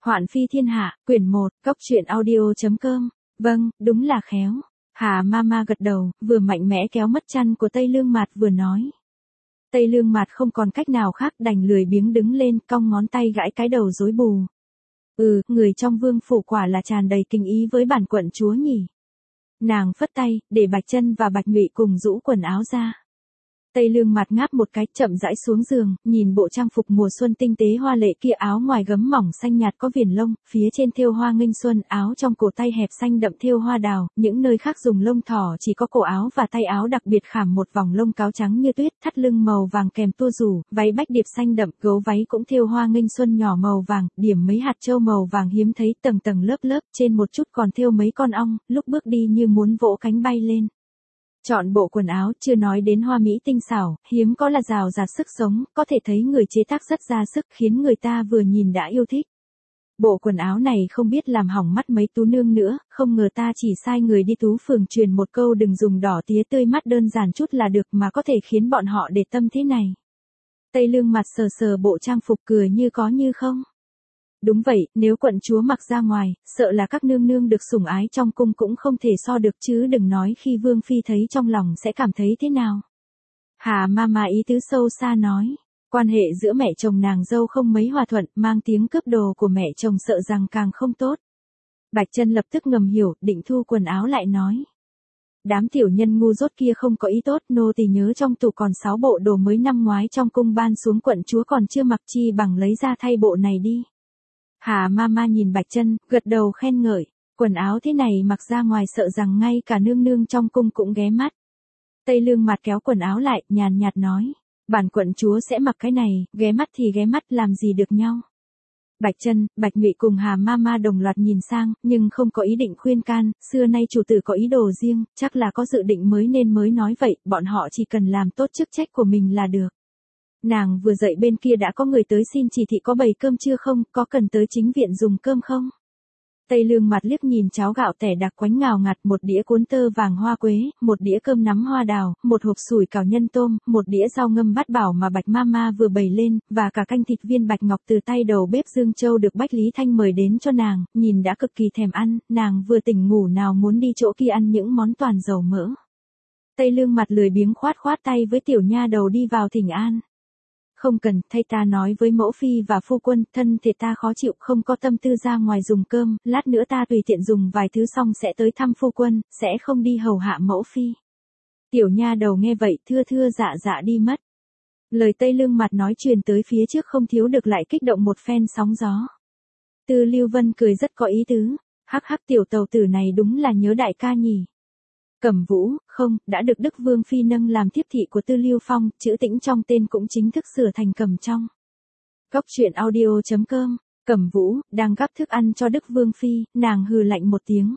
Hoạn phi thiên hạ, quyển 1, cốc truyện audio.com. Vâng, đúng là khéo. Hà Mama gật đầu, vừa mạnh mẽ kéo mất chăn của Tây Lương Mạt vừa nói. Tây Lương Mạt không còn cách nào khác đành lười biếng đứng lên, cong ngón tay gãi cái đầu rối bù. Người trong vương phủ quả là tràn đầy kinh ý với bản quận chúa nhỉ. Nàng phất tay, để Bạch Chân và Bạch Ngụy cùng rũ quần áo ra. Tây Lương Mạt ngáp một cái, chậm rãi xuống giường, nhìn bộ trang phục mùa xuân tinh tế hoa lệ kia, áo ngoài gấm mỏng xanh nhạt có viền lông, phía trên thêu hoa nghênh xuân, áo trong cổ tay hẹp xanh đậm thêu hoa đào, những nơi khác dùng lông thỏ, chỉ có cổ áo và tay áo đặc biệt khảm một vòng lông cáo trắng như tuyết, thắt lưng màu vàng kèm tua rủ, váy bách điệp xanh đậm, gấu váy cũng thêu hoa nghênh xuân nhỏ màu vàng, điểm mấy hạt châu màu vàng hiếm thấy, tầng tầng lớp lớp, trên một chút còn thêu mấy con ong, lúc bước đi như muốn vỗ cánh bay lên. Chọn bộ quần áo, chưa nói đến hoa mỹ tinh xảo, hiếm có là rào rạt sức sống, có thể thấy người chế tác rất ra sức, khiến người ta vừa nhìn đã yêu thích. Bộ quần áo này không biết làm hỏng mắt mấy tú nương nữa, không ngờ ta chỉ sai người đi Tú phường truyền một câu đừng dùng đỏ tía tươi mắt đơn giản chút là được mà có thể khiến bọn họ để tâm thế này. Tây Lương Mặt sờ sờ bộ trang phục cười như có như không. Đúng vậy, nếu quận chúa mặc ra ngoài, sợ là các nương nương được sủng ái trong cung cũng không thể so được chứ đừng nói khi Vương Phi thấy trong lòng sẽ cảm thấy thế nào. Hà Mama ý tứ sâu xa nói, quan hệ giữa mẹ chồng nàng dâu không mấy hòa thuận, mang tiếng cướp đồ của mẹ chồng sợ rằng càng không tốt. Bạch Chân lập tức ngầm hiểu, định thu quần áo lại nói. Đám tiểu nhân ngu dốt kia không có ý tốt, nô tỳ nhớ trong tủ còn 6 bộ đồ mới năm ngoái trong cung ban xuống quận chúa còn chưa mặc, chi bằng lấy ra thay bộ này đi. Hà Mama nhìn Bạch Chân, gật đầu khen ngợi, quần áo thế này mặc ra ngoài sợ rằng ngay cả nương nương trong cung cũng ghé mắt. Tây Lương Mặt kéo quần áo lại, nhàn nhạt nói, bản quận chúa sẽ mặc cái này, ghé mắt thì ghé mắt, làm gì được nhau. Bạch Chân, Bạch Ngụy cùng Hà Mama đồng loạt nhìn sang, nhưng không có ý định khuyên can, xưa nay chủ tử có ý đồ riêng, chắc là có dự định mới nói vậy, bọn họ chỉ cần làm tốt chức trách của mình là được. Nàng vừa dậy bên kia đã có người tới xin chỉ thị có bày cơm chưa không, có cần tới chính viện dùng cơm không? Tây Lương Mặt liếc nhìn cháo gạo tẻ đặc quánh ngào ngạt, một đĩa cuốn tơ vàng hoa quế, một đĩa cơm nắm hoa đào, một hộp sủi cảo nhân tôm, một đĩa rau ngâm bát bảo mà Bạch Mama vừa bày lên, và cả canh thịt viên bạch ngọc từ tay đầu bếp Dương Châu được Bách Lý Thanh mời đến cho nàng, nhìn đã cực kỳ thèm ăn, nàng vừa tỉnh ngủ nào muốn đi chỗ kia ăn những món toàn dầu mỡ. Tây Lương Mặt lười biếng khoát tay với tiểu nha đầu đi vào thỉnh an. Không cần, thay ta nói với mẫu phi và phu quân, thân thể ta khó chịu, không có tâm tư ra ngoài dùng cơm, lát nữa ta tùy tiện dùng vài thứ xong sẽ tới thăm phu quân, sẽ không đi hầu hạ mẫu phi. Tiểu nha đầu nghe vậy, thưa dạ đi mất. Lời Tây Lương Mặt nói truyền tới phía trước không thiếu được lại kích động một phen sóng gió. Tư Lưu Vân cười rất có ý tứ, hắc tiểu tàu tử này đúng là nhớ đại ca nhỉ. Cẩm Vũ, không, đã được Đức Vương Phi nâng làm thiếp thị của Tư Lưu Phong, chữ Tĩnh trong tên cũng chính thức sửa thành Cẩm trong. Cốc truyện audio.com, Cẩm Vũ, đang gắp thức ăn cho Đức Vương Phi, nàng hừ lạnh một tiếng.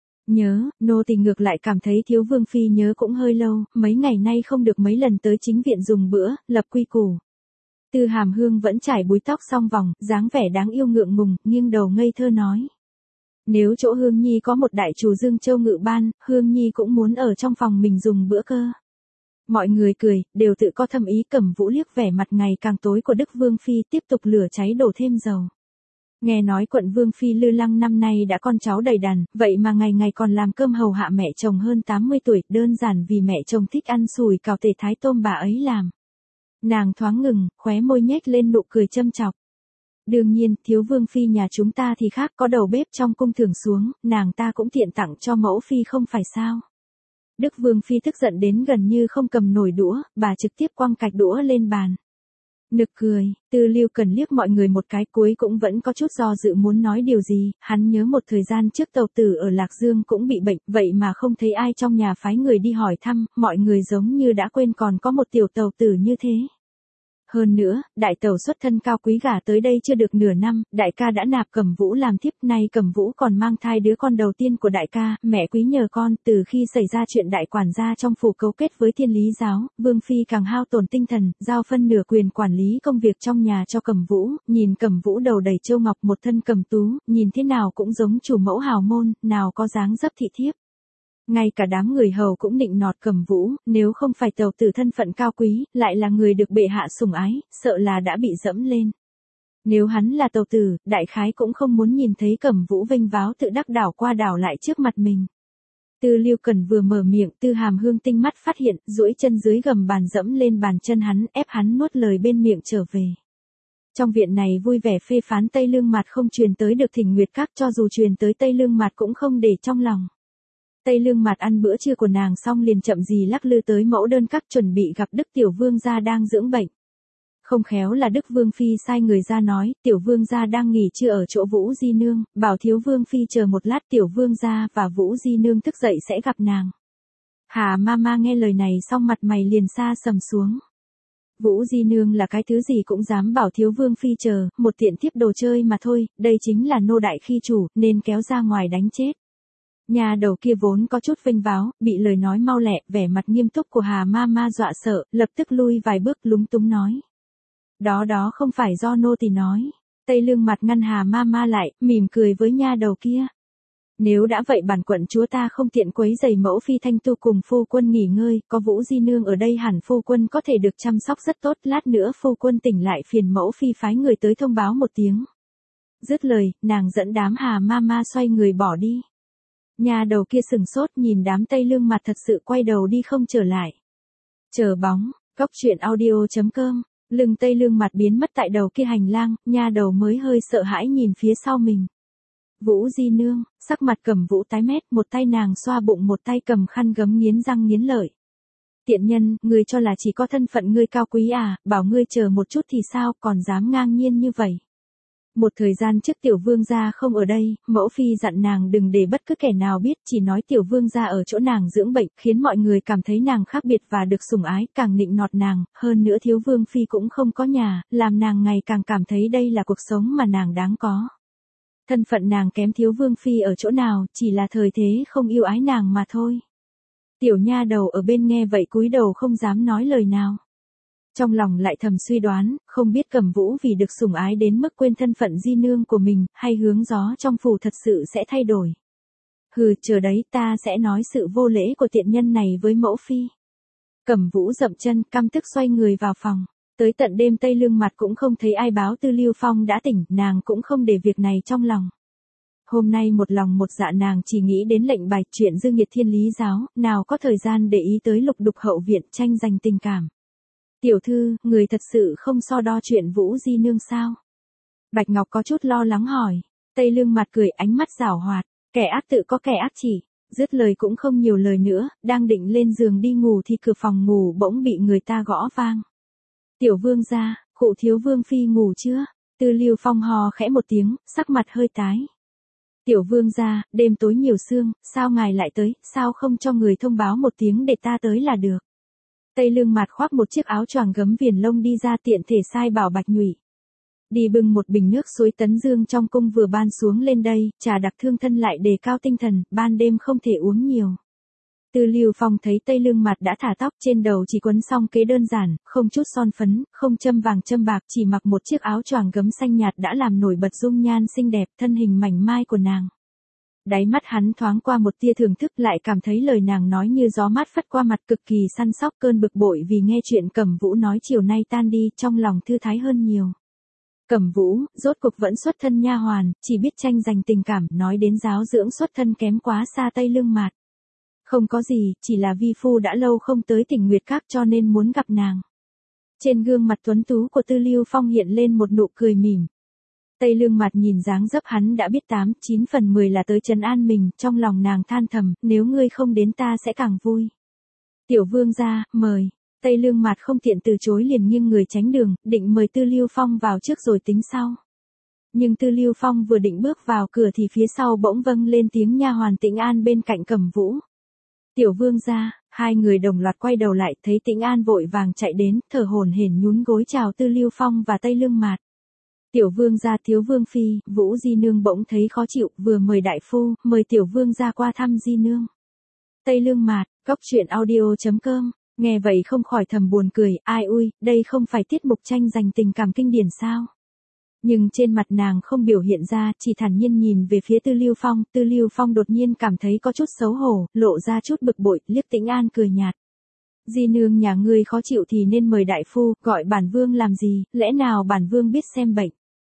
Nhớ, nô tỳ ngược lại cảm thấy thiếu Vương Phi nhớ cũng hơi lâu, mấy ngày nay không được mấy lần tới chính viện dùng bữa, lập quy củ. Tư Hàm Hương vẫn trải búi tóc song vòng, dáng vẻ đáng yêu ngượng ngùng, nghiêng đầu ngây thơ nói. Nếu chỗ Hương Nhi có một đại chủ Dương Châu ngự ban, Hương Nhi cũng muốn ở trong phòng mình dùng bữa cơ. Mọi người cười, đều tự có thâm ý. Cẩm Vũ liếc vẻ mặt ngày càng tối của Đức Vương Phi, tiếp tục lửa cháy đổ thêm dầu. Nghe nói quận Vương Phi Lư Lăng năm nay đã con cháu đầy đàn, vậy mà ngày còn làm cơm hầu hạ mẹ chồng hơn 80 tuổi, đơn giản vì mẹ chồng thích ăn sủi cảo tể thái tôm bà ấy làm. Nàng thoáng ngừng, khóe môi nhếch lên nụ cười châm chọc. Đương nhiên, thiếu Vương Phi nhà chúng ta thì khác, có đầu bếp trong cung thường xuống, nàng ta cũng tiện tặng cho mẫu phi không phải sao. Đức Vương Phi tức giận đến gần như không cầm nổi đũa, bà trực tiếp quăng cạch đũa lên bàn. Nực cười, Tư Lưu Cần liếc mọi người một cái, cuối cũng vẫn có chút do dự muốn nói điều gì, hắn nhớ một thời gian trước tàu tử ở Lạc Dương cũng bị bệnh, vậy mà không thấy ai trong nhà phái người đi hỏi thăm, mọi người giống như đã quên còn có một tiểu tàu tử như thế. Hơn nữa, đại tẩu xuất thân cao quý gả tới đây chưa được nửa năm, đại ca đã nạp Cẩm Vũ làm thiếp, nay Cẩm Vũ còn mang thai đứa con đầu tiên của đại ca, mẹ quý nhờ con, từ khi xảy ra chuyện đại quản gia trong phủ cấu kết với Thiên Lý giáo, Vương Phi càng hao tổn tinh thần, giao phân nửa quyền quản lý công việc trong nhà cho Cẩm Vũ, nhìn Cẩm Vũ đầu đầy châu ngọc một thân cầm tú, nhìn thế nào cũng giống chủ mẫu hào môn, nào có dáng dấp thị thiếp. Ngay cả đám người hầu cũng nịnh nọt Cẩm Vũ, nếu không phải tàu tử thân phận cao quý, lại là người được bệ hạ sủng ái, sợ là đã bị dẫm lên. Nếu hắn là tàu tử, đại khái cũng không muốn nhìn thấy Cẩm Vũ vênh váo tự đắc đảo qua đảo lại trước mặt mình. Tư Lưu Cần vừa mở miệng, Tư Hàm Hương tinh mắt phát hiện, duỗi chân dưới gầm bàn dẫm lên bàn chân hắn, ép hắn nuốt lời bên miệng trở về. Trong viện này vui vẻ phê phán Tây Lương Mạt không truyền tới được Thỉnh Nguyệt Các, cho dù truyền tới Tây Lương Mạt cũng không để trong lòng. Tây Lương Mạt ăn bữa trưa của nàng xong liền chậm gì lắc lư tới mẫu đơn các chuẩn bị gặp Đức Tiểu Vương gia đang dưỡng bệnh. Không khéo là Đức Vương Phi sai người ra nói, Tiểu Vương gia đang nghỉ trưa ở chỗ Vũ Di Nương, bảo Thiếu Vương Phi chờ một lát, Tiểu Vương gia và Vũ Di Nương thức dậy sẽ gặp nàng. Hà Mama nghe lời này xong mặt mày liền xa sầm xuống. Vũ Di Nương là cái thứ gì cũng dám bảo Thiếu Vương Phi chờ, một tiện thiếp đồ chơi mà thôi, đây chính là nô đại khi chủ, nên kéo ra ngoài đánh chết. Nhà đầu kia vốn có chút vênh váo, bị lời nói mau lẹ, vẻ mặt nghiêm túc của Hà Mama dọa sợ, lập tức lui vài bước lúng túng nói. Đó không phải do nô tỳ nói. Tây Lương Mặt ngăn Hà Mama lại, mỉm cười với nha đầu kia. Nếu đã vậy bản quận chúa ta không tiện quấy rầy mẫu phi Thanh Tu cùng phu quân nghỉ ngơi, có Vũ Di Nương ở đây hẳn phu quân có thể được chăm sóc rất tốt, lát nữa phu quân tỉnh lại phiền mẫu phi phái người tới thông báo một tiếng. Dứt lời, nàng dẫn đám Hà Mama xoay người bỏ đi. Nhà đầu kia sừng sốt nhìn đám Tây Lương Mặt thật sự quay đầu đi không trở lại. Chờ bóng, góc truyện audio.com. Lưng Tây Lương Mặt biến mất tại đầu kia hành lang, nha đầu mới hơi sợ hãi nhìn phía sau mình. Vũ Di Nương, sắc mặt Cẩm Vũ tái mét, một tay nàng xoa bụng một tay cầm khăn gấm nghiến răng nghiến lợi. Tiện nhân, ngươi cho là chỉ có thân phận ngươi cao quý à, bảo ngươi chờ một chút thì sao, còn dám ngang nhiên như vậy. Một thời gian trước Tiểu Vương gia không ở đây, mẫu phi dặn nàng đừng để bất cứ kẻ nào biết, chỉ nói Tiểu Vương gia ở chỗ nàng dưỡng bệnh, khiến mọi người cảm thấy nàng khác biệt và được sủng ái, càng nịnh nọt nàng, hơn nữa Thiếu Vương phi cũng không có nhà, làm nàng ngày càng cảm thấy đây là cuộc sống mà nàng đáng có. Thân phận nàng kém Thiếu Vương phi ở chỗ nào, chỉ là thời thế không yêu ái nàng mà thôi. Tiểu nha đầu ở bên nghe vậy cúi đầu không dám nói lời nào. Trong lòng lại thầm suy đoán, không biết Cẩm Vũ vì được sủng ái đến mức quên thân phận di nương của mình, hay hướng gió trong phủ thật sự sẽ thay đổi. Hừ, chờ đấy, ta sẽ nói sự vô lễ của tiện nhân này với mẫu phi. Cẩm Vũ dậm chân, căm tức xoay người vào phòng. Tới tận đêm Tây Lương Mặt cũng không thấy ai báo Tư Lưu Phong đã tỉnh, nàng cũng không để việc này trong lòng. Hôm nay một lòng một dạ nàng chỉ nghĩ đến lệnh bài chuyện Dương Nhiệt Thiên Lý giáo, nào có thời gian để ý tới lục đục hậu viện tranh giành tình cảm. Tiểu thư, người thật sự không so đo chuyện Vũ Di Nương sao? Bạch Ngọc có chút lo lắng hỏi. Tây Lương Mặt cười, ánh mắt giảo hoạt, kẻ ác tự có kẻ ác chỉ. Dứt lời cũng không nhiều lời nữa, đang định lên giường đi ngủ thì cửa phòng ngủ bỗng bị người ta gõ vang. Tiểu Vương gia, cụ Thiếu Vương phi ngủ chưa? Tư Lưu Phong hò khẽ một tiếng, sắc mặt hơi tái. Tiểu Vương gia, đêm tối nhiều sương, sao ngài lại tới, sao không cho người thông báo một tiếng để ta tới là được. Tây Lương Mạt khoác một chiếc áo choàng gấm viền lông đi ra, tiện thể sai bảo Bạch Nhụy đi bưng một bình nước suối Tấn Dương trong cung vừa ban xuống lên đây, trà đặc thương thân lại đề cao tinh thần, ban đêm không thể uống nhiều. Tư Lưu Phong thấy Tây Lương Mạt đã thả tóc, trên đầu chỉ quấn xong kế đơn giản, không chút son phấn, không châm vàng châm bạc, chỉ mặc một chiếc áo choàng gấm xanh nhạt đã làm nổi bật dung nhan xinh đẹp, thân hình mảnh mai của nàng. Đáy mắt hắn thoáng qua một tia thưởng thức, lại cảm thấy lời nàng nói như gió mát phất qua mặt, cực kỳ săn sóc, cơn bực bội vì nghe chuyện Cẩm Vũ nói chiều nay tan đi, trong lòng thư thái hơn nhiều. Cẩm Vũ, rốt cuộc vẫn xuất thân nha hoàn, chỉ biết tranh giành tình cảm, nói đến giáo dưỡng xuất thân kém quá xa Tây Lương Mạt. Không có gì, chỉ là vi phu đã lâu không tới Thỉnh Nguyệt Các cho nên muốn gặp nàng. Trên gương mặt tuấn tú của Tư Lưu Phong hiện lên một nụ cười mỉm. Tây Lương Mặt nhìn dáng dấp hắn đã biết 8-9 phần 10 là tới trấn an mình, trong lòng nàng than thầm, nếu ngươi không đến ta sẽ càng vui. Tiểu Vương gia, mời. Tây Lương Mặt không tiện từ chối liền nghiêng người tránh đường, định mời Tư Lưu Phong vào trước rồi tính sau. Nhưng Tư Lưu Phong vừa định bước vào cửa thì phía sau bỗng vâng lên tiếng nha hoàn Tĩnh An bên cạnh Cẩm Vũ. Tiểu Vương gia, hai người đồng loạt quay đầu lại, thấy Tĩnh An vội vàng chạy đến, thở hổn hển nhún gối chào Tư Lưu Phong và Tây Lương Mạt. Tiểu Vương gia, Thiếu Vương phi, Vũ Di Nương bỗng thấy khó chịu, vừa mời đại phu, mời Tiểu Vương gia qua thăm Di Nương. Tây Lương Mạt, góc truyện audio.com, nghe vậy không khỏi thầm buồn cười, ai ui, đây không phải tiết mục tranh giành tình cảm kinh điển sao? Nhưng trên mặt nàng không biểu hiện ra, chỉ thản nhiên nhìn về phía Tư Lưu Phong, Tư Lưu Phong đột nhiên cảm thấy có chút xấu hổ, lộ ra chút bực bội, liếc Tĩnh An cười nhạt. Di nương nhà ngươi khó chịu thì nên mời đại phu, gọi bản vương làm gì, lẽ nào bản vương biết xem bệnh.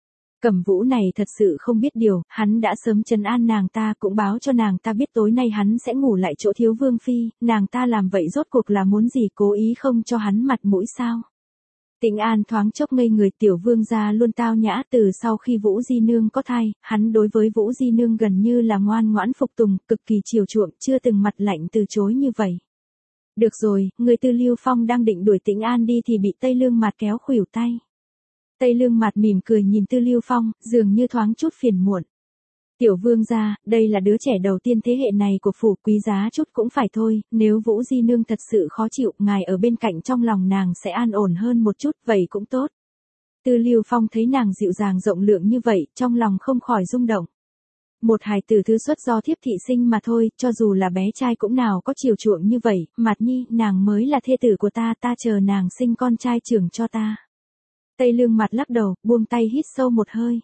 Cẩm Vũ này thật sự không biết điều, hắn đã sớm trấn an nàng ta, cũng báo cho nàng ta biết tối nay hắn sẽ ngủ lại chỗ Thiếu Vương Phi, nàng ta làm vậy rốt cuộc là muốn gì, cố ý không cho hắn mặt mũi sao? Tĩnh An thoáng chốc ngây người, Tiểu Vương gia luôn tao nhã, từ sau khi Vũ Di Nương có thai, hắn đối với Vũ Di Nương gần như là ngoan ngoãn phục tùng, cực kỳ chiều chuộng, chưa từng mặt lạnh từ chối như vậy. Được rồi, người Tư Lưu Phong đang định đuổi Tĩnh An đi thì bị Tây Lương Mạt kéo khuỷu tay. Tây Lương Mạt mỉm cười nhìn Tư Lưu Phong, dường như thoáng chút phiền muộn. Tiểu Vương gia, đây là đứa trẻ đầu tiên thế hệ này của phủ, quý giá chút cũng phải thôi, nếu Vũ Di Nương thật sự khó chịu, ngài ở bên cạnh trong lòng nàng sẽ an ổn hơn một chút, vậy cũng tốt. Tư Lưu Phong thấy nàng dịu dàng rộng lượng như vậy, trong lòng không khỏi rung động. Một hài tử thứ xuất do thiếp thị sinh mà thôi, cho dù là bé trai cũng nào có chiều chuộng như vậy, Mạt Nhi, nàng mới là thê tử của ta, ta chờ nàng sinh con trai trưởng cho ta. Tây Lương Mạt lắc đầu, buông tay hít sâu một hơi.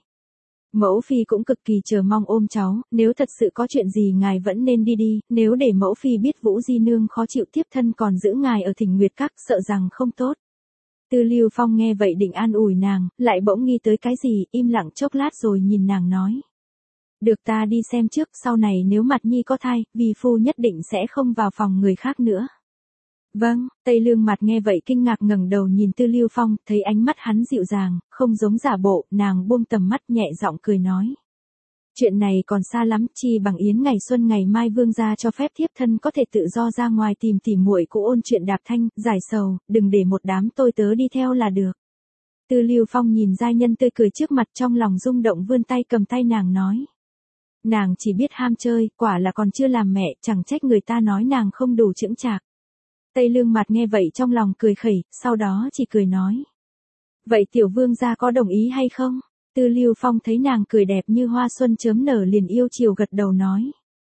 Mẫu phi cũng cực kỳ chờ mong ôm cháu, nếu thật sự có chuyện gì ngài vẫn nên đi đi, nếu để mẫu phi biết Vũ Di Nương khó chịu tiếp thân còn giữ ngài ở Thỉnh Nguyệt Các, sợ rằng không tốt. Tư Lưu Phong nghe vậy định an ủi nàng, lại bỗng nghĩ tới cái gì, im lặng chốc lát rồi nhìn nàng nói. Được, ta đi xem trước, sau này nếu Mạt Nhi có thai, vi phu nhất định sẽ không vào phòng người khác nữa. Vâng, Tây Lương Mạt nghe vậy kinh ngạc ngẩng đầu nhìn Tư Lưu Phong, thấy ánh mắt hắn dịu dàng, không giống giả bộ, nàng buông tầm mắt nhẹ giọng cười nói. Chuyện này còn xa lắm, chi bằng yến ngày xuân ngày mai vương gia cho phép thiếp thân có thể tự do ra ngoài tìm tỉ muội cũ ôn chuyện đạp thanh, giải sầu, đừng để một đám tôi tớ đi theo là được. Tư Lưu Phong nhìn giai nhân tươi cười trước mặt, trong lòng rung động, vươn tay cầm tay nàng nói. Nàng chỉ biết ham chơi, quả là còn chưa làm mẹ, chẳng trách người ta nói nàng không đủ chững chạc. Tây Lương Mạt nghe vậy trong lòng cười khẩy, sau đó chỉ cười nói. Vậy tiểu vương gia có đồng ý hay không? Tư Lưu Phong thấy nàng cười đẹp như hoa xuân chớm nở liền yêu chiều gật đầu nói.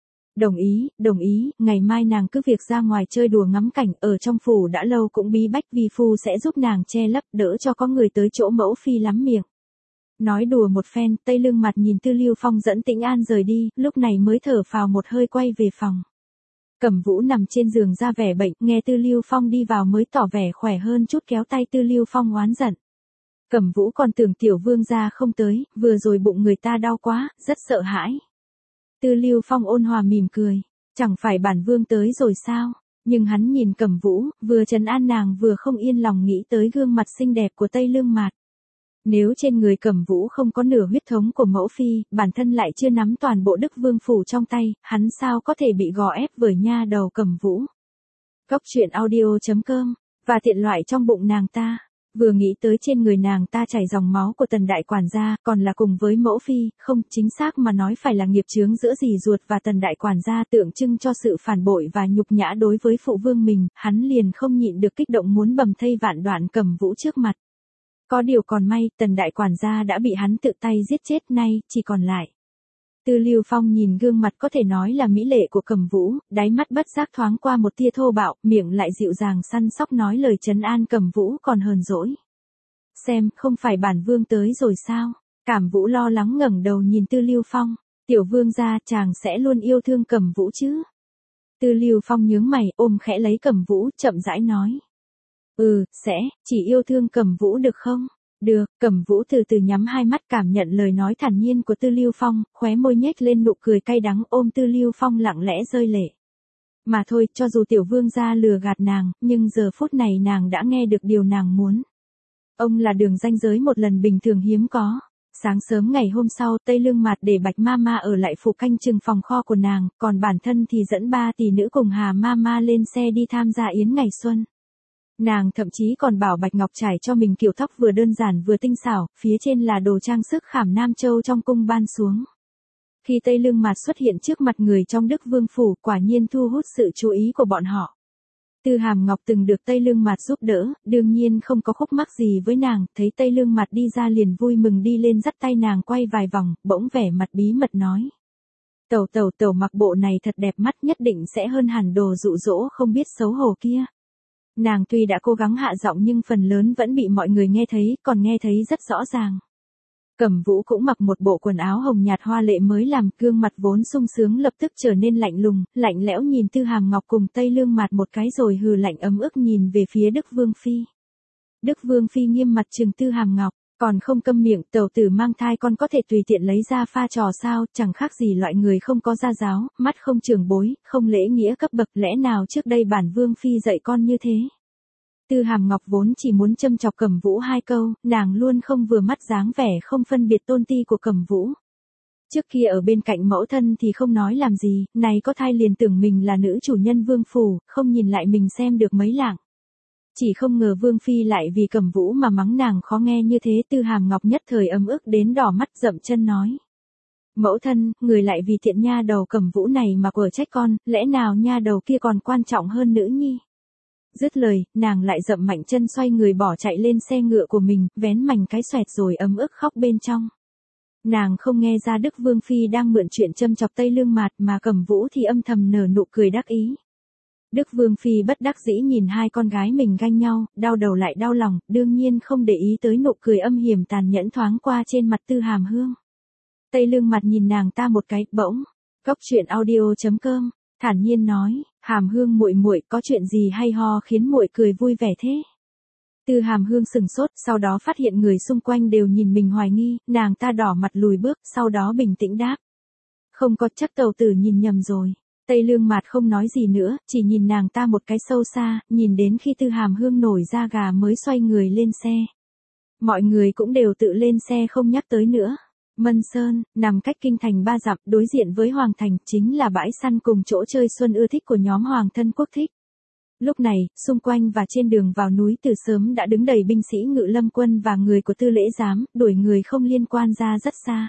Đồng ý, ngày mai nàng cứ việc ra ngoài chơi đùa ngắm cảnh, ở trong phủ đã lâu cũng bí bách, vi phu sẽ giúp nàng che lấp, đỡ cho có người tới chỗ mẫu phi lắm miệng. Nói đùa một phen, Tây Lương Mạt nhìn Tư Lưu Phong dẫn Tĩnh An rời đi, lúc này mới thở phào một hơi quay về phòng. Cẩm Vũ nằm trên giường ra vẻ bệnh, nghe Tư Lưu Phong đi vào mới tỏ vẻ khỏe hơn chút, kéo tay Tư Lưu Phong oán giận. Cẩm Vũ còn tưởng tiểu vương gia không tới, vừa rồi bụng người ta đau quá, rất sợ hãi. Tư Lưu Phong ôn hòa mỉm cười, chẳng phải bản vương tới rồi sao? Nhưng hắn nhìn Cẩm Vũ, vừa trấn an nàng vừa không yên lòng nghĩ tới gương mặt xinh đẹp của Tây Lương Mạt. Nếu trên người Cẩm Vũ không có nửa huyết thống của mẫu phi, bản thân lại chưa nắm toàn bộ Đức Vương phủ trong tay, hắn sao có thể bị gò ép bởi nha đầu Cẩm Vũ. Cốc truyện audio.com, và tiện loại trong bụng nàng ta. Vừa nghĩ tới trên người nàng ta chảy dòng máu của Tần đại quản gia, còn là cùng với mẫu phi, không, chính xác mà nói phải là nghiệp chướng giữa dì ruột và Tần đại quản gia, tượng trưng cho sự phản bội và nhục nhã đối với phụ vương mình, hắn liền không nhịn được kích động muốn bầm thây vạn đoạn Cẩm Vũ trước mặt. Có điều còn may, Tần đại quản gia đã bị hắn tự tay giết chết, nay chỉ còn lại. Tư Lưu Phong nhìn gương mặt có thể nói là mỹ lệ của Cẩm Vũ, đáy mắt bất giác thoáng qua một tia thô bạo, miệng lại dịu dàng săn sóc nói lời trấn an Cẩm Vũ còn hờn dỗi. Xem, không phải bản vương tới rồi sao? Cẩm Vũ lo lắng ngẩng đầu nhìn Tư Lưu Phong, tiểu vương gia, chàng sẽ luôn yêu thương Cẩm Vũ chứ? Tư Lưu Phong nhướng mày, ôm khẽ lấy Cẩm Vũ, chậm rãi nói. Sẽ, chỉ yêu thương Cẩm Vũ được không? Được, Cẩm Vũ từ từ nhắm hai mắt cảm nhận lời nói thản nhiên của Tư Lưu Phong, khóe môi nhếch lên nụ cười cay đắng, ôm Tư Lưu Phong lặng lẽ rơi lệ. Mà thôi, cho dù tiểu vương gia lừa gạt nàng, nhưng giờ phút này nàng đã nghe được điều nàng muốn. Ông là đường ranh giới một lần bình thường hiếm có. Sáng sớm ngày hôm sau, Tây Lương Mạt để Bạch Mama ở lại phủ canh chừng phòng kho của nàng, còn bản thân thì dẫn 3 tỷ nữ cùng Hà Mama lên xe đi tham gia yến ngày xuân. Nàng thậm chí còn bảo Bạch Ngọc trải cho mình kiểu tóc vừa đơn giản vừa tinh xảo, phía trên là đồ trang sức khảm Nam Châu trong cung ban xuống. Khi Tây Lương Mạt xuất hiện trước mặt người trong Đức Vương phủ, quả nhiên thu hút sự chú ý của bọn họ. Tư Hàm Ngọc từng được Tây Lương Mạt giúp đỡ, đương nhiên không có khúc mắc gì với nàng, thấy Tây Lương Mạt đi ra liền vui mừng đi lên dắt tay nàng quay vài vòng, bỗng vẻ mặt bí mật nói. Tẩu mặc bộ này thật đẹp mắt, nhất định sẽ hơn hẳn đồ dụ dỗ không biết xấu hổ kia. Nàng tuy đã cố gắng hạ giọng nhưng phần lớn vẫn bị mọi người nghe thấy, còn nghe thấy rất rõ ràng. Cẩm Vũ cũng mặc một bộ quần áo hồng nhạt hoa lệ mới làm, gương mặt vốn sung sướng lập tức trở nên lạnh lùng, lạnh lẽo nhìn Tư Hàm Ngọc cùng Tây Lương Mạt một cái rồi hừ lạnh ấm ức nhìn về phía Đức Vương Phi. Đức Vương Phi nghiêm mặt trừng Tư Hàm Ngọc, Còn không câm miệng, tẩu tử mang thai con có thể tùy tiện lấy ra pha trò sao, chẳng khác gì loại người không có gia giáo, mắt không trưởng bối, không lễ nghĩa cấp bậc, lẽ nào trước đây bản vương phi dạy con như thế. Tư Hàm Ngọc vốn chỉ muốn châm chọc Cẩm Vũ hai câu, nàng luôn không vừa mắt dáng vẻ không phân biệt tôn ti của Cẩm Vũ. Trước kia ở bên cạnh mẫu thân thì không nói làm gì, này có thai liền tưởng mình là nữ chủ nhân vương phủ, không nhìn lại mình xem được mấy lạng. Chỉ không ngờ vương phi lại vì Cẩm Vũ mà mắng nàng khó nghe như thế. Tư Hàm Ngọc nhất thời ấm ức đến đỏ mắt dậm chân nói. Mẫu thân, người lại vì tiện nha đầu Cẩm Vũ này mà quở trách con, lẽ nào nha đầu kia còn quan trọng hơn nữ nhi. Dứt lời, nàng lại dậm mạnh chân xoay người bỏ chạy lên xe ngựa của mình, vén mảnh cái xoẹt rồi ấm ức khóc bên trong. Nàng không nghe ra Đức Vương Phi đang mượn chuyện châm chọc Tây Lương Mạt mà Cẩm Vũ thì âm thầm nở nụ cười đắc ý. Đức Vương Phi bất đắc dĩ nhìn hai con gái mình ganh nhau, đau đầu lại đau lòng, đương nhiên không để ý tới nụ cười âm hiểm tàn nhẫn thoáng qua trên mặt Tư Hàm Hương. Tây Lương Mạt nhìn nàng ta một cái, bỗng, Cóc Truyện Audio.com, thản nhiên nói, Hàm Hương muội muội có chuyện gì hay ho khiến muội cười vui vẻ thế? Tư Hàm Hương sừng sốt, sau đó phát hiện người xung quanh đều nhìn mình hoài nghi, nàng ta đỏ mặt lùi bước, sau đó bình tĩnh đáp. Không có, chắc tẩu tử nhìn nhầm rồi. Tây Lương Mạt không nói gì nữa, chỉ nhìn nàng ta một cái sâu xa, nhìn đến khi Tư Hàm Hương nổi da gà mới xoay người lên xe. Mọi người cũng đều tự lên xe không nhắc tới nữa. Mân Sơn, nằm cách kinh thành 3 dặm, đối diện với Hoàng Thành, chính là bãi săn cùng chỗ chơi xuân ưa thích của nhóm Hoàng thân quốc thích. Lúc này, xung quanh và trên đường vào núi từ sớm đã đứng đầy binh sĩ Ngự Lâm quân và người của Tư Lễ Giám, đuổi người không liên quan ra rất xa.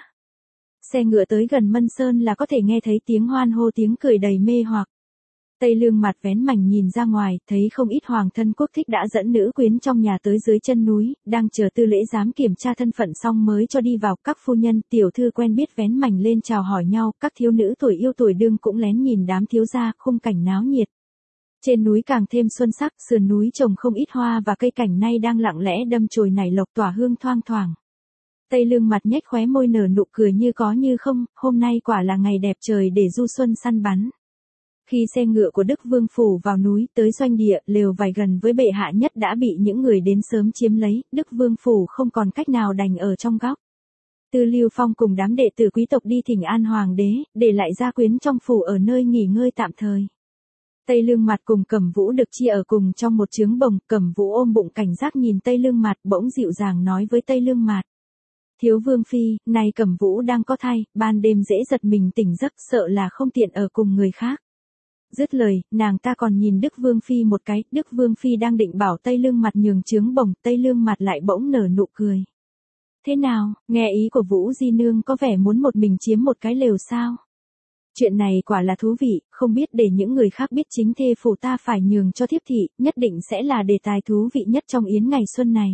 Xe ngựa tới gần Mân Sơn là có thể nghe thấy tiếng hoan hô tiếng cười đầy mê hoặc. Tây Lương Mạt vén mảnh nhìn ra ngoài, thấy không ít hoàng thân quốc thích đã dẫn nữ quyến trong nhà tới dưới chân núi, đang chờ Tư Lễ Giám kiểm tra thân phận xong mới cho đi vào. Các phu nhân, tiểu thư quen biết vén mảnh lên chào hỏi nhau, các thiếu nữ tuổi yêu tuổi đương cũng lén nhìn đám thiếu gia, khung cảnh náo nhiệt. Trên núi càng thêm xuân sắc, sườn núi trồng không ít hoa và cây cảnh nay đang lặng lẽ đâm chồi nảy lộc tỏa hương thoang thoảng. Tây Lương Mạt nhếch khóe môi nở nụ cười như có như không, hôm nay quả là ngày đẹp trời để du xuân săn bắn. Khi xe ngựa của Đức Vương Phủ vào núi tới doanh địa, lều vải gần với bệ hạ nhất đã bị những người đến sớm chiếm lấy, Đức Vương Phủ không còn cách nào đành ở trong góc. Tư Lưu Phong cùng đám đệ tử quý tộc đi thỉnh an hoàng đế, để lại gia quyến trong phủ ở nơi nghỉ ngơi tạm thời. Tây Lương Mạt cùng Cẩm Vũ được chia ở cùng trong một trướng bồng, Cẩm Vũ ôm bụng cảnh giác nhìn Tây Lương Mạt, bỗng dịu dàng nói với Tây Lương Mạt. Thiếu Vương Phi, này Cẩm Vũ đang có thai, ban đêm dễ giật mình tỉnh giấc, sợ là không tiện ở cùng người khác. Dứt lời, nàng ta còn nhìn Đức Vương Phi một cái, Đức Vương Phi đang định bảo Tây Lương Mạt nhường trướng bồng, Tây Lương Mạt lại bỗng nở nụ cười. Thế nào, nghe ý của Vũ Di Nương có vẻ muốn một mình chiếm một cái lều sao? Chuyện này quả là thú vị, không biết để những người khác biết chính thê phủ ta phải nhường cho thiếp thị, nhất định sẽ là đề tài thú vị nhất trong yến ngày xuân này.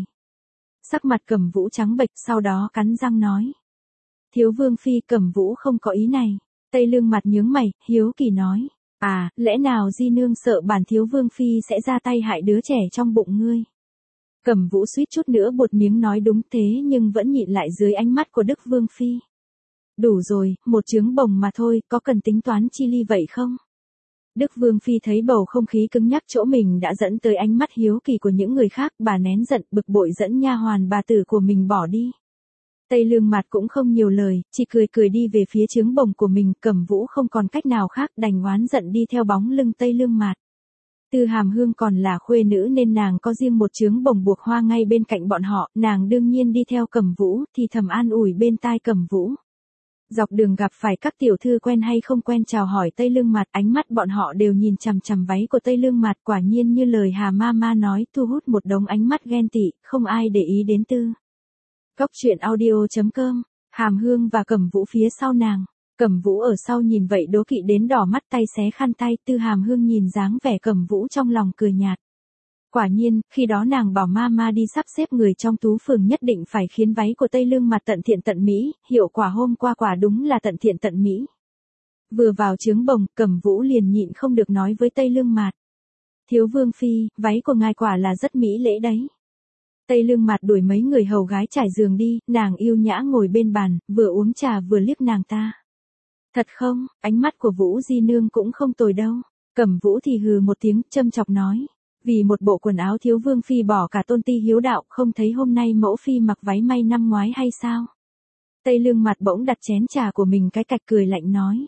Sắc mặt Cẩm Vũ trắng bệch, sau đó cắn răng nói. Thiếu Vương Phi, Cẩm Vũ không có ý này. Tây Lương Mạt nhướng mày, hiếu kỳ nói. À, lẽ nào Di Nương sợ bản Thiếu Vương Phi sẽ ra tay hại đứa trẻ trong bụng ngươi? Cẩm Vũ suýt chút nữa buột miếng nói đúng thế nhưng vẫn nhịn lại dưới ánh mắt của Đức Vương Phi. Đủ rồi, một trướng bồng mà thôi, có cần tính toán chi ly vậy không? Đức Vương Phi thấy bầu không khí cứng nhắc chỗ mình đã dẫn tới ánh mắt hiếu kỳ của những người khác, bà nén giận, bực bội dẫn nha hoàn bà tử của mình bỏ đi. Tây Lương Mạt cũng không nhiều lời, chỉ cười cười đi về phía trướng bồng của mình, Cẩm Vũ không còn cách nào khác đành oán giận đi theo bóng lưng Tây Lương Mạt. Tư Hàm Hương còn là khuê nữ nên nàng có riêng một trướng bồng buộc hoa ngay bên cạnh bọn họ, nàng đương nhiên đi theo Cẩm Vũ, thì thầm an ủi bên tai Cẩm Vũ. Dọc đường gặp phải các tiểu thư quen hay không quen chào hỏi Tây Lương Mạt, ánh mắt bọn họ đều nhìn chằm chằm váy của Tây Lương Mạt, quả nhiên như lời Hà Mama nói, thu hút một đống ánh mắt ghen tị, không ai để ý đến Tư. Cóc Truyện Audio.com, Hàm Hương và Cẩm Vũ phía sau nàng. Cẩm Vũ ở sau nhìn vậy đố kỵ đến đỏ mắt tay xé khăn tay, Tư Hàm Hương nhìn dáng vẻ Cẩm Vũ trong lòng cười nhạt. Quả nhiên, khi đó nàng bảo Mama đi sắp xếp người trong tú phường nhất định phải khiến váy của Tây Lương Mạt tận thiện tận mỹ, hiệu quả hôm qua quả đúng là tận thiện tận mỹ. Vừa vào trướng bồng, Cẩm Vũ liền nhịn không được nói với Tây Lương Mạt. Thiếu Vương Phi, váy của ngài quả là rất mỹ lễ đấy. Tây Lương Mạt đuổi mấy người hầu gái trải giường đi, nàng yêu nhã ngồi bên bàn, vừa uống trà vừa liếc nàng ta. Thật không, ánh mắt của Vũ Di Nương cũng không tồi đâu. Cẩm Vũ thì hừ một tiếng, châm chọc nói. Vì một bộ quần áo thiếu vương phi bỏ cả tôn ti hiếu đạo, không thấy hôm nay mẫu phi mặc váy may năm ngoái hay sao? Tây Lương Mặt bỗng đặt chén trà của mình cái cạch cười lạnh nói.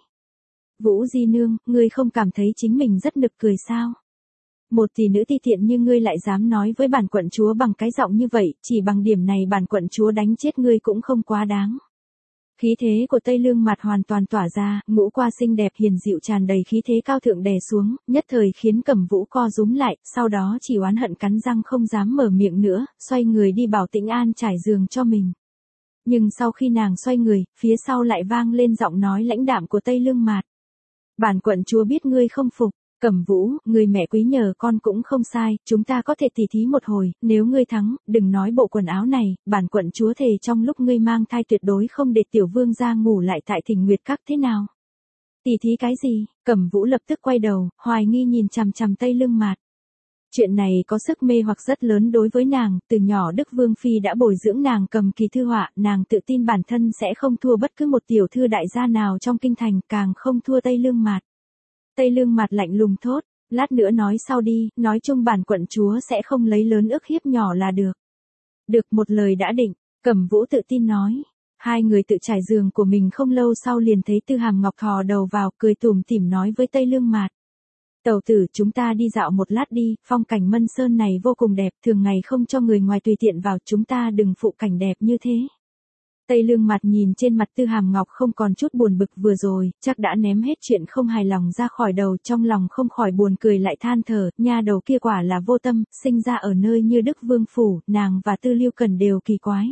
Vũ Di Nương, ngươi không cảm thấy chính mình rất nực cười sao? Một tỷ nữ ti tiện như ngươi lại dám nói với bản quận chúa bằng cái giọng như vậy, chỉ bằng điểm này bản quận chúa đánh chết ngươi cũng không quá đáng. Khí thế của Tây Lương Mặt hoàn toàn tỏa ra, ngũ qua xinh đẹp hiền dịu tràn đầy khí thế cao thượng đè xuống, nhất thời khiến Cẩm Vũ co rúm lại, sau đó chỉ oán hận cắn răng không dám mở miệng nữa, xoay người đi bảo Tĩnh An trải giường cho mình. Nhưng sau khi nàng xoay người, phía sau lại vang lên giọng nói lãnh đạm của Tây Lương Mạt. Bản quận chúa biết ngươi không phục, Cẩm Vũ, người mẹ quý nhờ con cũng không sai, chúng ta có thể tỉ thí một hồi, nếu ngươi thắng, đừng nói bộ quần áo này, bản quận chúa thề trong lúc ngươi mang thai tuyệt đối không để tiểu vương gia ngủ lại tại Thỉnh Nguyệt Các thế nào. Tỉ thí cái gì? Cẩm Vũ lập tức quay đầu, hoài nghi nhìn chằm chằm Tây Lương Mạt. Chuyện này có sức mê hoặc rất lớn đối với nàng, từ nhỏ Đức Vương Phi đã bồi dưỡng nàng cầm kỳ thư họa, nàng tự tin bản thân sẽ không thua bất cứ một tiểu thư đại gia nào trong kinh thành, càng không thua Tây Lương Mạt. Tây Lương Mạt lạnh lùng thốt, lát nữa nói sau đi, nói chung bản quận chúa sẽ không lấy lớn ức hiếp nhỏ là được. Được, một lời đã định, Cẩm Vũ tự tin nói. Hai người tự trải giường của mình không lâu sau liền thấy Tư Hàm Ngọc thò đầu vào, cười tủm tỉm nói với Tây Lương Mạt. Tẩu tử, chúng ta đi dạo một lát đi, phong cảnh Mân Sơn này vô cùng đẹp, thường ngày không cho người ngoài tùy tiện vào, chúng ta đừng phụ cảnh đẹp như thế. Tây Lương Mặt nhìn trên mặt Tư Hàm Ngọc không còn chút buồn bực vừa rồi, chắc đã ném hết chuyện không hài lòng ra khỏi đầu, trong lòng không khỏi buồn cười lại than thở, nha đầu kia quả là vô tâm, sinh ra ở nơi như Đức Vương Phủ, nàng và Tư Lưu Cần đều kỳ quái.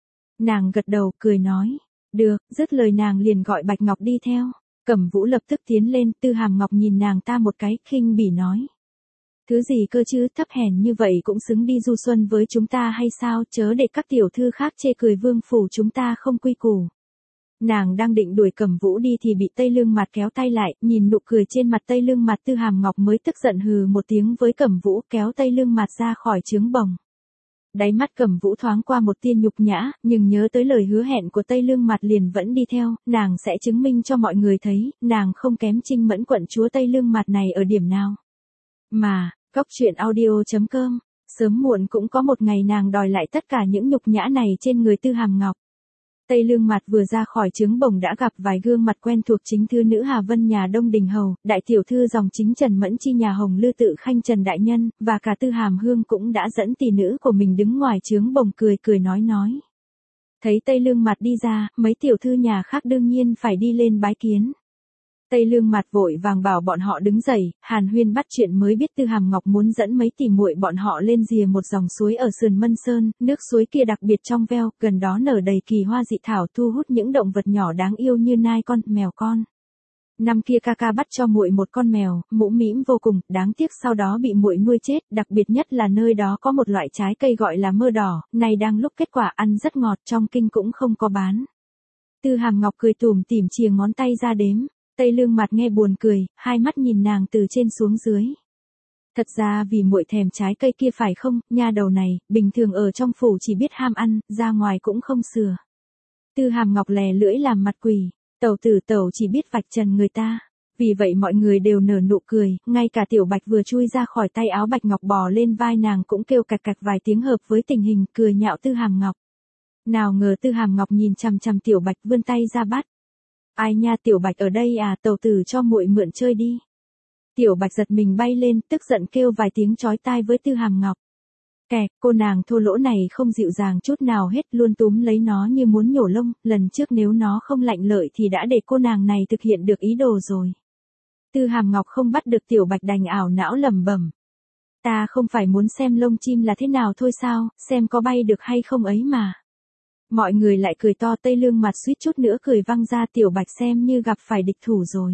Nàng gật đầu, cười nói, được, dứt lời nàng liền gọi Bạch Ngọc đi theo. Cẩm Vũ lập tức tiến lên, Tư Hàm Ngọc nhìn nàng ta một cái, khinh bỉ nói. Thứ gì cơ chứ, thấp hèn như vậy cũng xứng đi du xuân với chúng ta hay sao, chớ để các tiểu thư khác chê cười Vương Phủ chúng ta không quy củ. Nàng đang định đuổi Cẩm Vũ đi thì bị Tây Lương Mặt kéo tay lại, nhìn nụ cười trên mặt Tây Lương Mặt, Tư Hàm Ngọc mới tức giận hừ một tiếng với Cẩm Vũ, kéo Tây Lương Mặt ra khỏi trướng bồng. Đáy mắt Cẩm Vũ thoáng qua một tia nhục nhã, nhưng nhớ tới lời hứa hẹn của Tây Lương Mặt liền vẫn đi theo, nàng sẽ chứng minh cho mọi người thấy, nàng không kém Trinh Mẫn quận chúa Tây Lương Mặt này ở điểm nào. Mà, coctruyện.audio.com, sớm muộn cũng có một ngày nàng đòi lại tất cả những nhục nhã này trên người Tư Hàm Ngọc. Tây Lương Mặt vừa ra khỏi trướng bồng đã gặp vài gương mặt quen thuộc, chính thư nữ Hà Vân nhà Đông Đình Hầu, đại tiểu thư dòng chính Trần Mẫn Chi nhà Hồng Lư Tự Khanh Trần Đại Nhân, và cả Tư Hàm Hương cũng đã dẫn tỷ nữ của mình đứng ngoài trướng bồng cười cười nói. Thấy Tây Lương Mặt đi ra, mấy tiểu thư nhà khác đương nhiên phải đi lên bái kiến. Tây Lương Mặt vội vàng bảo bọn họ đứng dậy, hàn huyên bắt chuyện mới biết Tư Hàm Ngọc muốn dẫn mấy tỷ muội bọn họ lên rìa một dòng suối ở sườn Mân Sơn, nước suối kia đặc biệt trong veo, gần đó nở đầy kỳ hoa dị thảo thu hút những động vật nhỏ đáng yêu như nai con, mèo con. Năm kia ca ca bắt cho muội một con mèo, mũm mĩm vô cùng, đáng tiếc sau đó bị muội nuôi chết, đặc biệt nhất là nơi đó có một loại trái cây gọi là mơ đỏ, này đang lúc kết quả ăn rất ngọt, trong kinh cũng không có bán. Tư Hàm Ngọc cười tủm tỉm chìa ngón tay ra đếm. Tây Lương Mặt nghe buồn cười, hai mắt nhìn nàng từ trên xuống dưới. Thật ra vì muội thèm trái cây kia phải không, nha đầu này, bình thường ở trong phủ chỉ biết ham ăn, ra ngoài cũng không sửa. Tư Hàm Ngọc lè lưỡi làm mặt quỷ, tẩu tử tẩu chỉ biết vạch trần người ta. Vì vậy mọi người đều nở nụ cười, ngay cả Tiểu Bạch vừa chui ra khỏi tay áo Bạch Ngọc bò lên vai nàng cũng kêu cạch cạch vài tiếng hợp với tình hình, cười nhạo Tư Hàm Ngọc. Nào ngờ Tư Hàm Ngọc nhìn chằm chằm Tiểu Bạch vươn tay ra bắt. Ai nha, Tiểu Bạch ở đây à, tẩu tử cho muội mượn chơi đi. Tiểu Bạch giật mình bay lên, tức giận kêu vài tiếng chói tai với Tư Hàm Ngọc. Kẹt, cô nàng thô lỗ này không dịu dàng chút nào hết, luôn túm lấy nó như muốn nhổ lông, lần trước nếu nó không lạnh lợi thì đã để cô nàng này thực hiện được ý đồ rồi. Tư Hàm Ngọc không bắt được Tiểu Bạch đành ảo não lẩm bẩm. Ta không phải muốn xem lông chim là thế nào thôi sao, xem có bay được hay không ấy mà. Mọi người lại cười to, Tây Lương Mặt suýt chút nữa cười văng ra, Tiểu Bạch xem như gặp phải địch thủ rồi.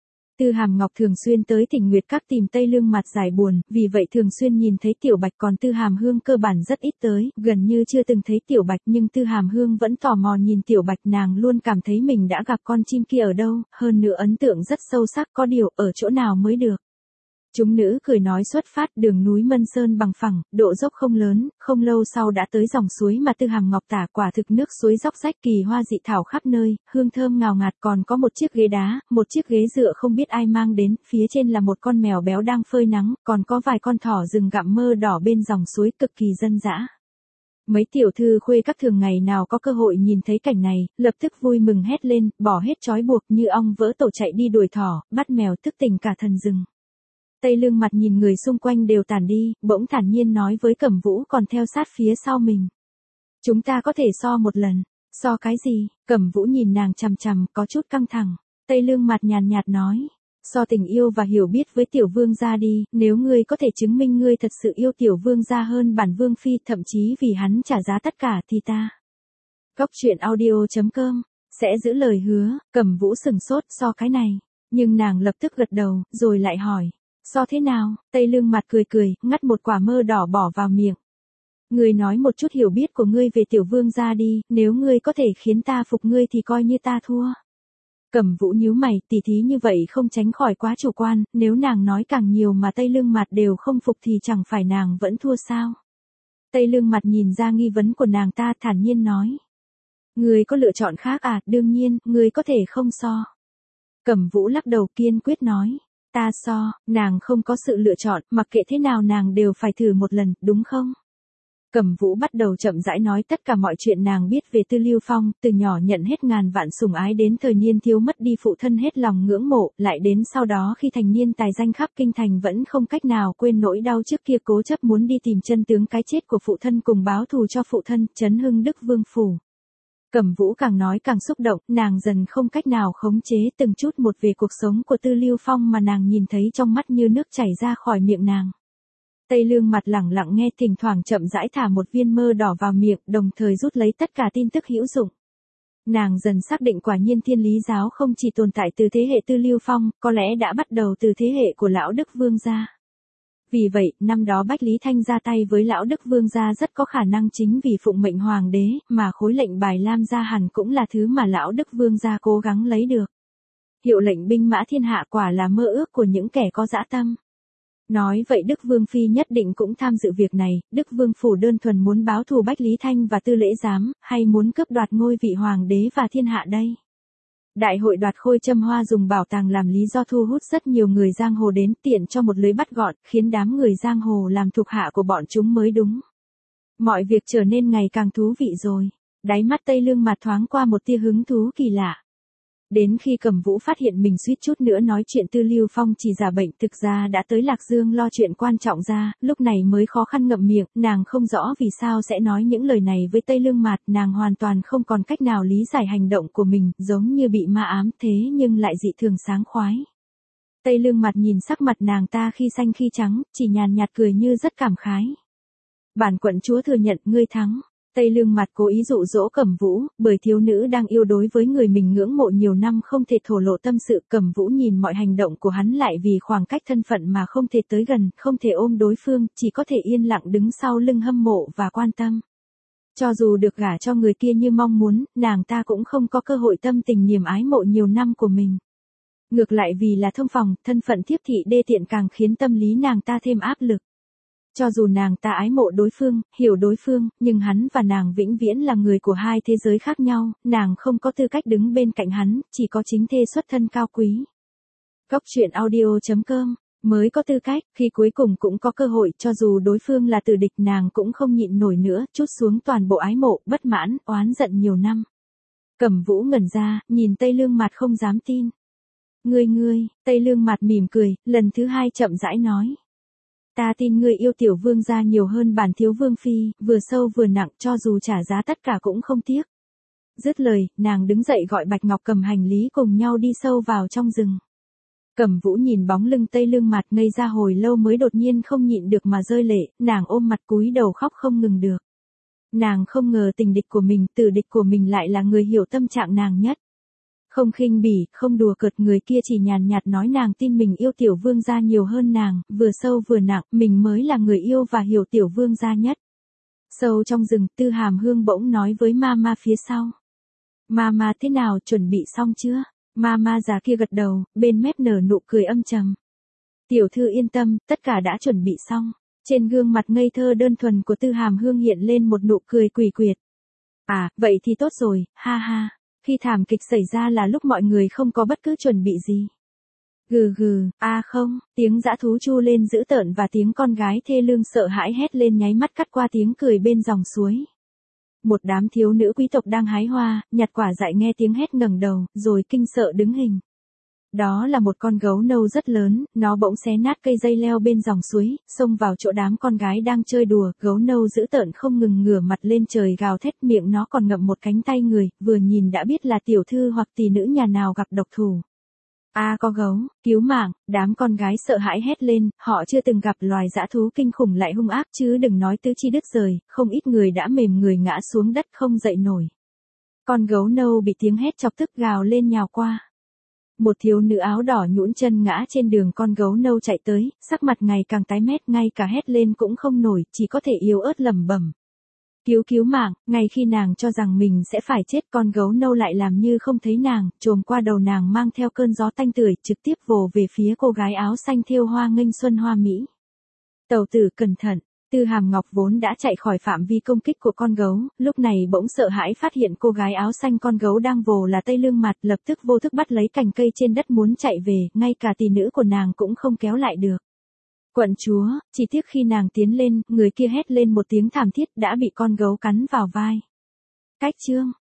Tư Hàm Ngọc thường xuyên tới Thỉnh Nguyệt Các tìm Tây Lương Mặt giải buồn, vì vậy thường xuyên nhìn thấy Tiểu Bạch, còn Tư Hàm Hương cơ bản rất ít tới, gần như chưa từng thấy Tiểu Bạch, nhưng Tư Hàm Hương vẫn tò mò nhìn Tiểu Bạch, nàng luôn cảm thấy mình đã gặp con chim kia ở đâu, hơn nữa ấn tượng rất sâu sắc, có điều ở chỗ nào mới được. Chúng nữ cười nói xuất phát, đường núi Mân Sơn bằng phẳng, độ dốc không lớn, không lâu sau đã tới dòng suối mà Tư Hàm Ngọc tả, quả thực nước suối róc rách, kỳ hoa dị thảo khắp nơi, hương thơm ngào ngạt, còn có một chiếc ghế đá, một chiếc ghế dựa không biết ai mang đến, phía trên là một con mèo béo đang phơi nắng, còn có vài con thỏ rừng gặm mơ đỏ bên dòng suối, cực kỳ dân dã. Mấy tiểu thư khuê các thường ngày nào có cơ hội nhìn thấy cảnh này, lập tức vui mừng hét lên, bỏ hết trói buộc, như ong vỡ tổ chạy đi đuổi thỏ, bắt mèo, thức tỉnh cả thần rừng. Tây Lương Mặt nhìn người xung quanh đều tản đi, bỗng thản nhiên nói với Cẩm Vũ còn theo sát phía sau mình. Chúng ta có thể so một lần. So cái gì? Cẩm Vũ nhìn nàng chằm chằm, có chút căng thẳng. Tây Lương Mặt nhàn nhạt nói. So tình yêu và hiểu biết với tiểu vương gia đi, nếu ngươi có thể chứng minh ngươi thật sự yêu tiểu vương gia hơn bản vương phi, thậm chí vì hắn trả giá tất cả thì ta. Góc truyện audio.com sẽ giữ lời hứa. Cẩm Vũ sừng sốt, so cái này. Nhưng nàng lập tức gật đầu, rồi lại hỏi. So thế nào? Tây Lương Mặt cười cười, ngắt một quả mơ đỏ bỏ vào miệng. Ngươi nói một chút hiểu biết của ngươi về tiểu vương gia đi, nếu ngươi có thể khiến ta phục ngươi thì coi như ta thua. Cẩm Vũ nhíu mày, tỉ thí như vậy không tránh khỏi quá chủ quan, nếu nàng nói càng nhiều mà Tây Lương Mặt đều không phục thì chẳng phải nàng vẫn thua sao? Tây Lương Mặt nhìn ra nghi vấn của nàng ta, thản nhiên nói. Ngươi có lựa chọn khác à? Đương nhiên, ngươi có thể không so. Cẩm Vũ lắc đầu, kiên quyết nói. Ta so, nàng không có sự lựa chọn, mặc kệ thế nào nàng đều phải thử một lần, đúng không? Cẩm Vũ bắt đầu chậm rãi nói tất cả mọi chuyện nàng biết về Tư Lưu Phong, từ nhỏ nhận hết ngàn vạn sủng ái đến thời niên thiếu mất đi phụ thân hết lòng ngưỡng mộ, lại đến sau đó khi thành niên tài danh khắp kinh thành vẫn không cách nào quên nỗi đau trước kia, cố chấp muốn đi tìm chân tướng cái chết của phụ thân cùng báo thù cho phụ thân, trấn hưng Đức Vương phủ. Cẩm Vũ càng nói càng xúc động, nàng dần không cách nào khống chế từng chút một về cuộc sống của Tư Lưu Phong mà nàng nhìn thấy trong mắt như nước chảy ra khỏi miệng nàng. Tây Lương Mặt lẳng lặng nghe, thỉnh thoảng chậm rãi thả một viên mơ đỏ vào miệng, đồng thời rút lấy tất cả tin tức hữu dụng. Nàng dần xác định quả nhiên Thiên Lý giáo không chỉ tồn tại từ thế hệ Tư Lưu Phong, có lẽ đã bắt đầu từ thế hệ của lão Đức Vương gia. Vì vậy, năm đó Bách Lý Thanh ra tay với lão Đức Vương gia rất có khả năng chính vì phụng mệnh hoàng đế, mà khối lệnh bài Lam gia hẳn cũng là thứ mà lão Đức Vương gia cố gắng lấy được. Hiệu lệnh binh mã thiên hạ quả là mơ ước của những kẻ có dã tâm. Nói vậy Đức Vương phi nhất định cũng tham dự việc này, Đức Vương phủ đơn thuần muốn báo thù Bách Lý Thanh và Tư Lễ Giám, hay muốn cướp đoạt ngôi vị hoàng đế và thiên hạ đây? Đại hội đoạt khôi châm hoa dùng bảo tàng làm lý do thu hút rất nhiều người giang hồ đến, tiện cho một lưới bắt gọn, khiến đám người giang hồ làm thuộc hạ của bọn chúng mới đúng. Mọi việc trở nên ngày càng thú vị rồi. Đáy mắt Tây Lương Mặt thoáng qua một tia hứng thú kỳ lạ. Đến khi Cẩm Vũ phát hiện mình suýt chút nữa nói chuyện Tư Lưu Phong chỉ giả bệnh, thực ra đã tới Lạc Dương lo chuyện quan trọng ra, lúc này mới khó khăn ngậm miệng, nàng không rõ vì sao sẽ nói những lời này với Tây Lương Mặt, nàng hoàn toàn không còn cách nào lý giải hành động của mình, giống như bị ma ám thế nhưng lại dị thường sáng khoái. Tây Lương Mặt nhìn sắc mặt nàng ta khi xanh khi trắng, chỉ nhàn nhạt cười như rất cảm khái. Bản quận chúa thừa nhận ngươi thắng. Tây Lương Mặt cố ý dụ dỗ Cẩm Vũ, bởi thiếu nữ đang yêu đối với người mình ngưỡng mộ nhiều năm không thể thổ lộ tâm sự. Cẩm Vũ nhìn mọi hành động của hắn lại vì khoảng cách thân phận mà không thể tới gần, không thể ôm đối phương, chỉ có thể yên lặng đứng sau lưng hâm mộ và quan tâm. Cho dù được gả cho người kia như mong muốn, nàng ta cũng không có cơ hội tâm tình niềm ái mộ nhiều năm của mình. Ngược lại vì là thông phòng, thân phận thiếp thị đê tiện càng khiến tâm lý nàng ta thêm áp lực. Cho dù nàng ta ái mộ đối phương, hiểu đối phương, nhưng hắn và nàng vĩnh viễn là người của hai thế giới khác nhau, nàng không có tư cách đứng bên cạnh hắn, chỉ có chính thê xuất thân cao quý. Góc truyện audio.com mới có tư cách, khi cuối cùng cũng có cơ hội, cho dù đối phương là tử địch nàng cũng không nhịn nổi nữa, trút xuống toàn bộ ái mộ, bất mãn, oán giận nhiều năm. Cẩm Vũ ngẩn ra, nhìn Tây Lương Mặt không dám tin. Ngươi, Tây Lương Mặt mỉm cười, lần thứ hai chậm rãi nói. Ta tin ngươi yêu tiểu vương gia nhiều hơn bản thiếu vương phi, vừa sâu vừa nặng, cho dù trả giá tất cả cũng không tiếc. Dứt lời, nàng đứng dậy gọi Bạch Ngọc cầm hành lý cùng nhau đi sâu vào trong rừng. Cẩm Vũ nhìn bóng lưng Tây Lương Mặt ngây ra hồi lâu mới đột nhiên không nhịn được mà rơi lệ, nàng ôm mặt cúi đầu khóc không ngừng được. Nàng không ngờ tình địch của mình, tử địch của mình lại là người hiểu tâm trạng nàng nhất. Không khinh bỉ, không đùa cợt, người kia chỉ nhàn nhạt nói nàng tin mình yêu tiểu vương gia nhiều hơn nàng, vừa sâu vừa nặng, mình mới là người yêu và hiểu tiểu vương gia nhất. Sâu trong rừng, Tư Hàm Hương bỗng nói với Mama phía sau. Mama thế nào, chuẩn bị xong chưa? Mama già kia gật đầu, bên mép nở nụ cười âm trầm. Tiểu thư yên tâm, tất cả đã chuẩn bị xong. Trên gương mặt ngây thơ đơn thuần của Tư Hàm Hương hiện lên một nụ cười quỷ quyệt. À, vậy thì tốt rồi, ha ha. Khi thảm kịch xảy ra là lúc mọi người không có bất cứ chuẩn bị gì. Gừ gừ, không, tiếng dã thú chu lên dữ tợn và tiếng con gái thê lương sợ hãi hét lên nháy mắt cắt qua tiếng cười bên dòng suối. Một đám thiếu nữ quý tộc đang hái hoa, nhặt quả dại nghe tiếng hét ngẩng đầu, rồi kinh sợ đứng hình. Đó là một con gấu nâu rất lớn, nó bỗng xé nát cây dây leo bên dòng suối, xông vào chỗ đám con gái đang chơi đùa, gấu nâu dữ tợn không ngừng ngửa mặt lên trời gào thét, miệng nó còn ngậm một cánh tay người, vừa nhìn đã biết là tiểu thư hoặc tỷ nữ nhà nào gặp độc thủ. Có gấu, cứu mạng, đám con gái sợ hãi hét lên, họ chưa từng gặp loài dã thú kinh khủng lại hung ác chứ đừng nói tứ chi đứt rời, không ít người đã mềm người ngã xuống đất không dậy nổi. Con gấu nâu bị tiếng hét chọc tức gào lên nhào qua. Một thiếu nữ áo đỏ nhũn chân ngã trên đường, con gấu nâu chạy tới, sắc mặt ngày càng tái mét, ngay cả hét lên cũng không nổi, chỉ có thể yếu ớt lẩm bẩm. Cứu mạng, ngay khi nàng cho rằng mình sẽ phải chết, con gấu nâu lại làm như không thấy nàng, chồm qua đầu nàng mang theo cơn gió tanh tưởi, trực tiếp vồ về phía cô gái áo xanh thêu hoa nghênh xuân hoa mỹ. Tẩu tử cẩn thận. Tư Hàm Ngọc vốn đã chạy khỏi phạm vi công kích của con gấu, lúc này bỗng sợ hãi phát hiện cô gái áo xanh con gấu đang vồ là Tây Lương Mạt, lập tức vô thức bắt lấy cành cây trên đất muốn chạy về, ngay cả tỷ nữ của nàng cũng không kéo lại được. Quận chúa, chỉ tiếc khi nàng tiến lên, người kia hét lên một tiếng thảm thiết đã bị con gấu cắn vào vai. Cách chương